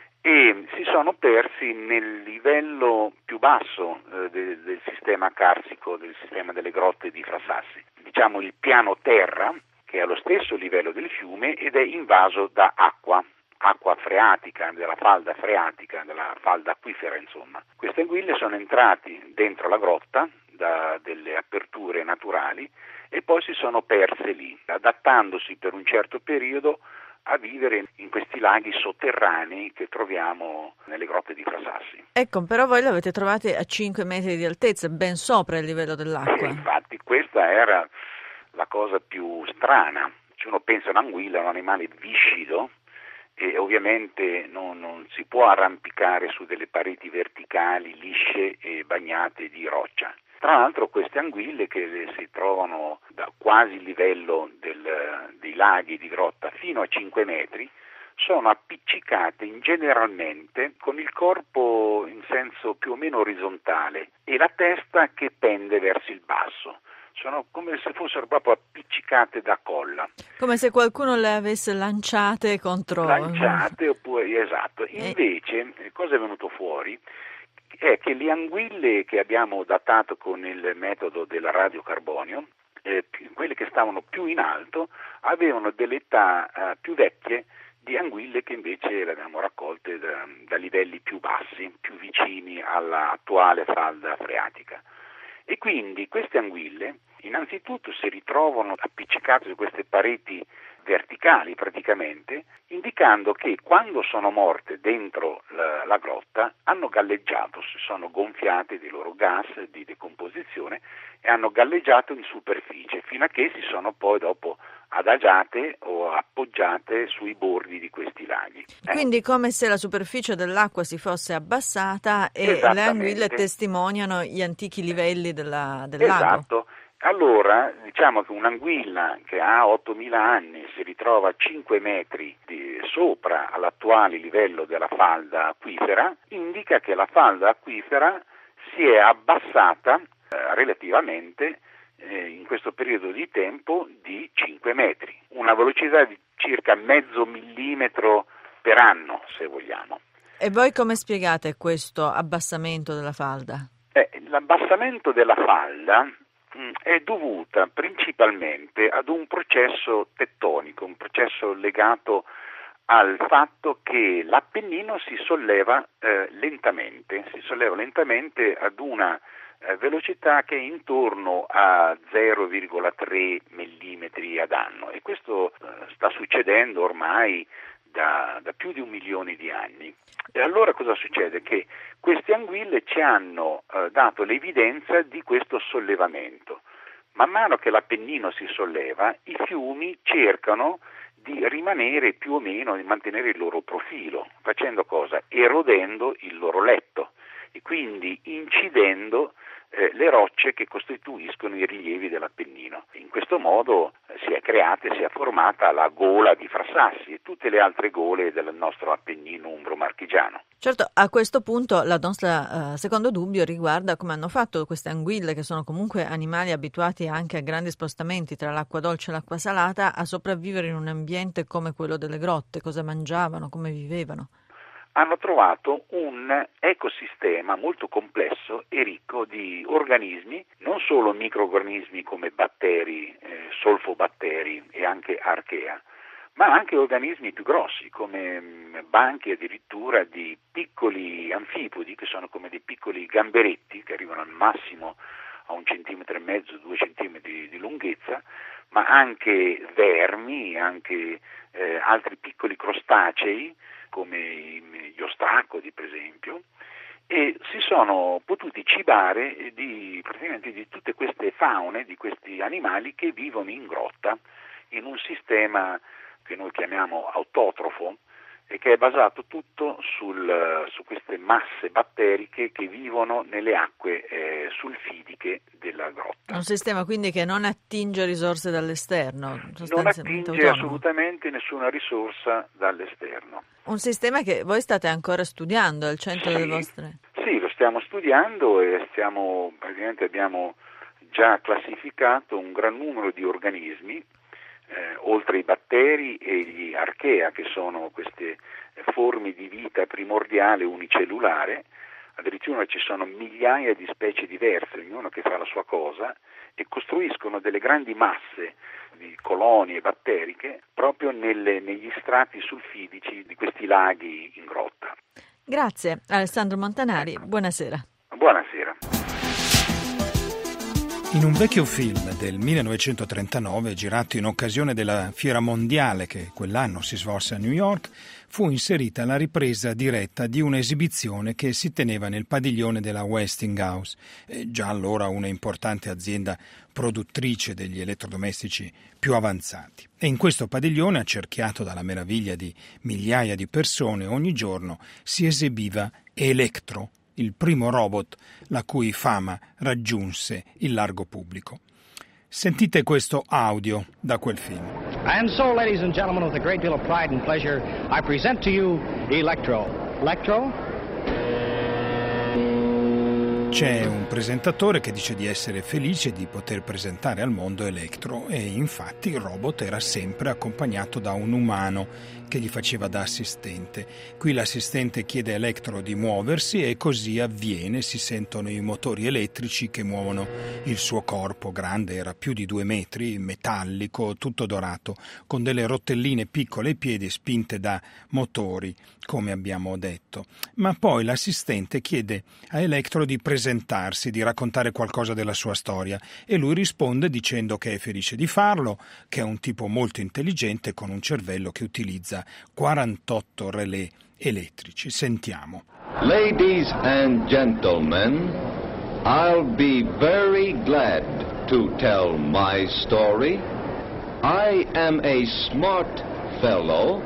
e si sono persi nel livello più basso eh, de- del sistema carsico, del sistema delle grotte di Frasassi. Diciamo il piano terra, che è allo stesso livello del fiume ed è invaso da acqua. acqua freatica, della falda freatica, della falda acquifera, insomma. Queste anguille sono entrati dentro la grotta da delle aperture naturali e poi si sono perse lì, adattandosi per un certo periodo a vivere in questi laghi sotterranei che troviamo nelle grotte di Frasassi. Ecco, però voi le avete trovate a cinque metri di altezza, ben sopra il livello dell'acqua. E infatti questa era la cosa più strana. Cioè, uno pensa all'anguilla, è un animale viscido, e ovviamente non, non si può arrampicare su delle pareti verticali lisce e bagnate di roccia. Tra l'altro queste anguille, che si trovano da quasi il livello del, dei laghi di grotta fino a cinque metri, sono appiccicate generalmente con il corpo in senso più o meno orizzontale e la testa che pende verso il basso. Sono come se fossero proprio appiccicate da colla. Come se qualcuno le avesse lanciate contro... Lanciate, oppure, esatto. Invece, e... cosa è venuto fuori? È che le anguille che abbiamo datato con il metodo del radiocarbonio, eh, quelle che stavano più in alto, avevano delle età eh, più vecchie di anguille che invece le abbiamo raccolte da, da livelli più bassi, più vicini all'attuale falda freatica. E quindi queste anguille innanzitutto si ritrovano appiccicate su queste pareti verticali praticamente, indicando che quando sono morte dentro la, la grotta hanno galleggiato, si sono gonfiate dei loro gas di decomposizione e hanno galleggiato in superficie fino a che si sono poi dopo adagiate o appoggiate sui bordi di questi laghi. Eh. Quindi come se la superficie dell'acqua si fosse abbassata e le anguille testimoniano gli antichi livelli della, del esatto. lago. Esatto. Allora, diciamo che un'anguilla che ha ottomila anni si ritrova a cinque metri di sopra all'attuale livello della falda acquifera, indica che la falda acquifera si è abbassata eh, relativamente eh, in questo periodo di tempo di cinque metri, una velocità di circa mezzo millimetro per anno, se vogliamo. E voi come spiegate questo abbassamento della falda? Eh, l'abbassamento della falda è dovuta principalmente ad un processo tettonico, un processo legato al fatto che l'Appennino si solleva eh, lentamente, si solleva lentamente ad una eh, velocità che è intorno a zero virgola tre millimetri ad anno e questo eh, sta succedendo ormai Da, da più di un milione di anni. E allora cosa succede? Che queste anguille ci hanno eh, dato l'evidenza di questo sollevamento. Man mano che l'Appennino si solleva, i fiumi cercano di rimanere più o meno, di mantenere il loro profilo, facendo cosa? Erodendo il loro letto e quindi incidendo eh, le rocce che costituiscono i rilievi dell'Appennino. In questo modo eh, si è creata e si è formata la gola di Frasassi e tutte le altre gole del nostro Appennino umbro-marchigiano. Certo, a questo punto la nostra uh, secondo dubbio riguarda come hanno fatto queste anguille, che sono comunque animali abituati anche a grandi spostamenti tra l'acqua dolce e l'acqua salata, a sopravvivere in un ambiente come quello delle grotte. Cosa mangiavano, come vivevano? Hanno trovato un ecosistema molto complesso e ricco di organismi, non solo microorganismi come batteri, eh, solfobatteri e anche archea, ma anche organismi più grossi come mh, banchi addirittura di piccoli anfipodi che sono come dei piccoli gamberetti che arrivano al massimo a un centimetro e mezzo, due centimetri di lunghezza, ma anche vermi, anche eh, altri piccoli crostacei come gli ostracodi per esempio, e si sono potuti cibare di, praticamente di tutte queste faune, di questi animali che vivono in grotta in un sistema che noi chiamiamo autotrofo, e che è basato tutto sul, su queste masse batteriche che vivono nelle acque eh, sulfidiche della grotta. Un sistema quindi che non attinge risorse dall'esterno, Non attinge autonomo. Assolutamente nessuna risorsa dall'esterno. Un sistema che voi state ancora studiando al centro sì, delle vostre... Sì, lo stiamo studiando e stiamo, praticamente abbiamo già classificato un gran numero di organismi, Eh, oltre ai batteri e gli archea, che sono queste eh, forme di vita primordiale unicellulare. Addirittura ci sono migliaia di specie diverse, ognuno che fa la sua cosa, e costruiscono delle grandi masse di colonie batteriche proprio nelle, negli strati sulfidici di questi laghi in grotta. Grazie Alessandro Montanari, buonasera. Buonasera. In un vecchio film del millenovecentotrentanove, girato in occasione della Fiera Mondiale che quell'anno si svolse a New York, fu inserita la ripresa diretta di un'esibizione che si teneva nel padiglione della Westinghouse, già allora una importante azienda produttrice degli elettrodomestici più avanzati. E in questo padiglione, accerchiato dalla meraviglia di migliaia di persone, ogni giorno si esibiva Electro, il primo robot la cui fama raggiunse il largo pubblico. Sentite questo audio da quel film. And so, ladies and gentlemen, with a great deal of pride and pleasure, I present to you Electro. Electro? C'è un presentatore che dice di essere felice di poter presentare al mondo Electro e infatti il robot era sempre accompagnato da un umano che gli faceva da assistente. Qui l'assistente chiede a Electro di muoversi e così avviene, si sentono i motori elettrici che muovono il suo corpo grande, era più di due metri, metallico, tutto dorato, con delle rotelline piccole ai piedi spinte da motori, come abbiamo detto. Ma poi l'assistente chiede a Electro di presentarsi, di raccontare qualcosa della sua storia e lui risponde dicendo che è felice di farlo, che è un tipo molto intelligente con un cervello che utilizza quarantotto relè elettrici. Sentiamo. Ladies and gentlemen, I'll be very glad to tell my story. I am a smart fellow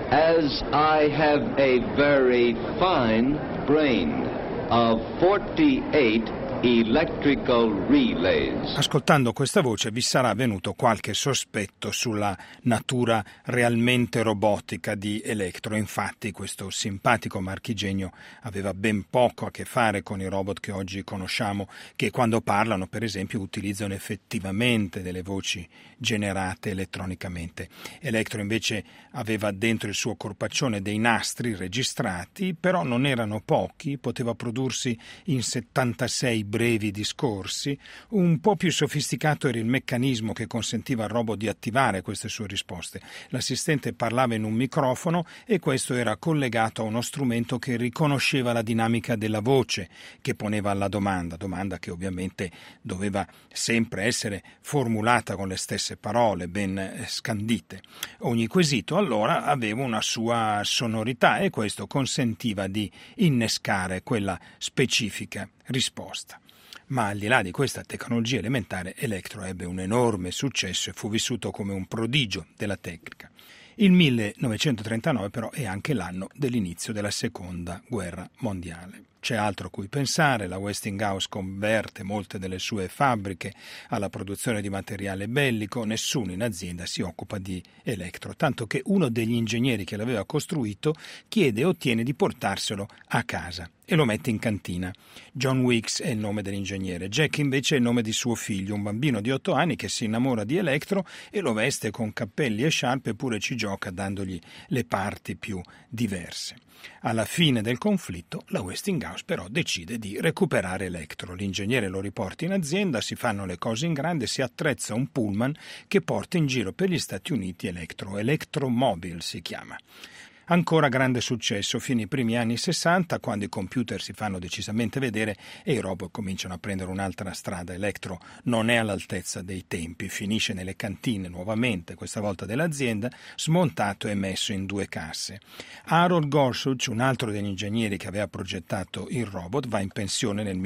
as I have a very fine brain of forty-eight electrical relays. Ascoltando questa voce vi sarà venuto qualche sospetto sulla natura realmente robotica di Electro. Infatti questo simpatico marchigegno aveva ben poco a che fare con i robot che oggi conosciamo, che quando parlano, per esempio, utilizzano effettivamente delle voci generate elettronicamente. Electro invece aveva dentro il suo corpaccione dei nastri registrati, però non erano pochi, poteva prodursi in settantasei brevi discorsi. Un po' più sofisticato era il meccanismo che consentiva al robot di attivare queste sue risposte. L'assistente parlava in un microfono e questo era collegato a uno strumento che riconosceva la dinamica della voce che poneva alla domanda, domanda che ovviamente doveva sempre essere formulata con le stesse parole ben scandite. Ogni quesito allora aveva una sua sonorità e questo consentiva di innescare quella specifica risposta. Ma al di là di questa tecnologia elementare, Electro ebbe un enorme successo e fu vissuto come un prodigio della tecnica. Il millenovecentotrentanove però è anche l'anno dell'inizio della Seconda Guerra Mondiale. C'è altro a cui pensare, la Westinghouse converte molte delle sue fabbriche alla produzione di materiale bellico, nessuno in azienda si occupa di Electro, tanto che uno degli ingegneri che l'aveva costruito chiede e ottiene di portarselo a casa e lo mette in cantina. John Weeks è il nome dell'ingegnere, Jack invece è il nome di suo figlio, un bambino di otto anni che si innamora di Electro e lo veste con cappelli e sciarpe eppure ci gioca dandogli le parti più diverse. Alla fine del conflitto la Westinghouse però decide di recuperare Electro. L'ingegnere lo riporta in azienda, si fanno le cose in grande, si attrezza un pullman che porta in giro per gli Stati Uniti Electro, Electromobile si chiama. Ancora grande successo fino ai primi anni sessanta, quando i computer si fanno decisamente vedere e i robot cominciano a prendere un'altra strada. Electro non è all'altezza dei tempi, finisce nelle cantine nuovamente, questa volta dell'azienda, smontato e messo in due casse. Harold Gorsuch, un altro degli ingegneri che aveva progettato il robot, va in pensione nel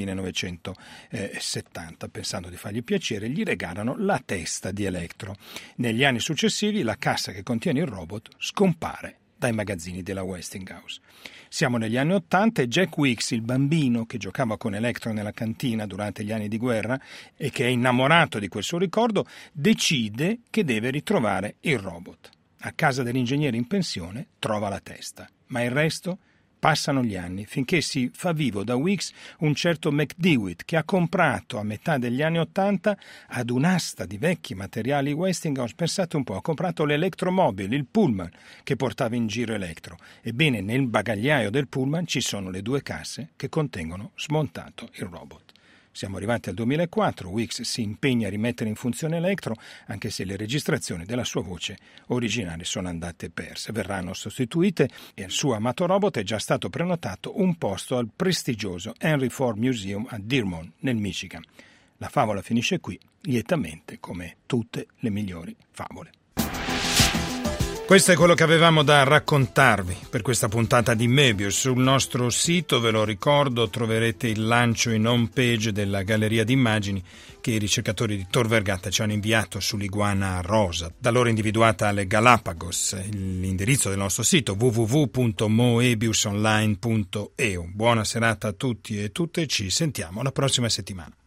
millenovecentosettanta. Pensando di fargli piacere, gli regalano la testa di Electro. Negli anni successivi la cassa che contiene il robot scompare dai magazzini della Westinghouse. Siamo negli anni Ottanta e Jack Weeks, il bambino che giocava con Electro nella cantina durante gli anni di guerra e che è innamorato di quel suo ricordo, decide che deve ritrovare il robot. A casa dell'ingegnere in pensione trova la testa, ma il resto? Passano gli anni finché si fa vivo da Weeks un certo McDewitt che ha comprato a metà degli anni Ottanta ad un'asta di vecchi materiali Westinghouse, pensate un po', ha comprato l'elettromobile, il pullman che portava in giro Electro. Ebbene, nel bagagliaio del pullman ci sono le due casse che contengono smontato il robot. Siamo arrivati al duemilaquattro, Weeks si impegna a rimettere in funzione Electro, anche se le registrazioni della sua voce originali sono andate perse. Verranno sostituite e al suo amato robot è già stato prenotato un posto al prestigioso Henry Ford Museum a Dearborn, nel Michigan. La favola finisce qui, lietamente, come tutte le migliori favole. Questo è quello che avevamo da raccontarvi per questa puntata di Möbius. Sul nostro sito, ve lo ricordo, troverete il lancio in home page della galleria di immagini che i ricercatori di Tor Vergata ci hanno inviato sull'iguana rosa, da loro individuata alle Galapagos. L'indirizzo del nostro sito w w w punto moebiusonline punto e u. Buona serata a tutti e tutte, ci sentiamo la prossima settimana.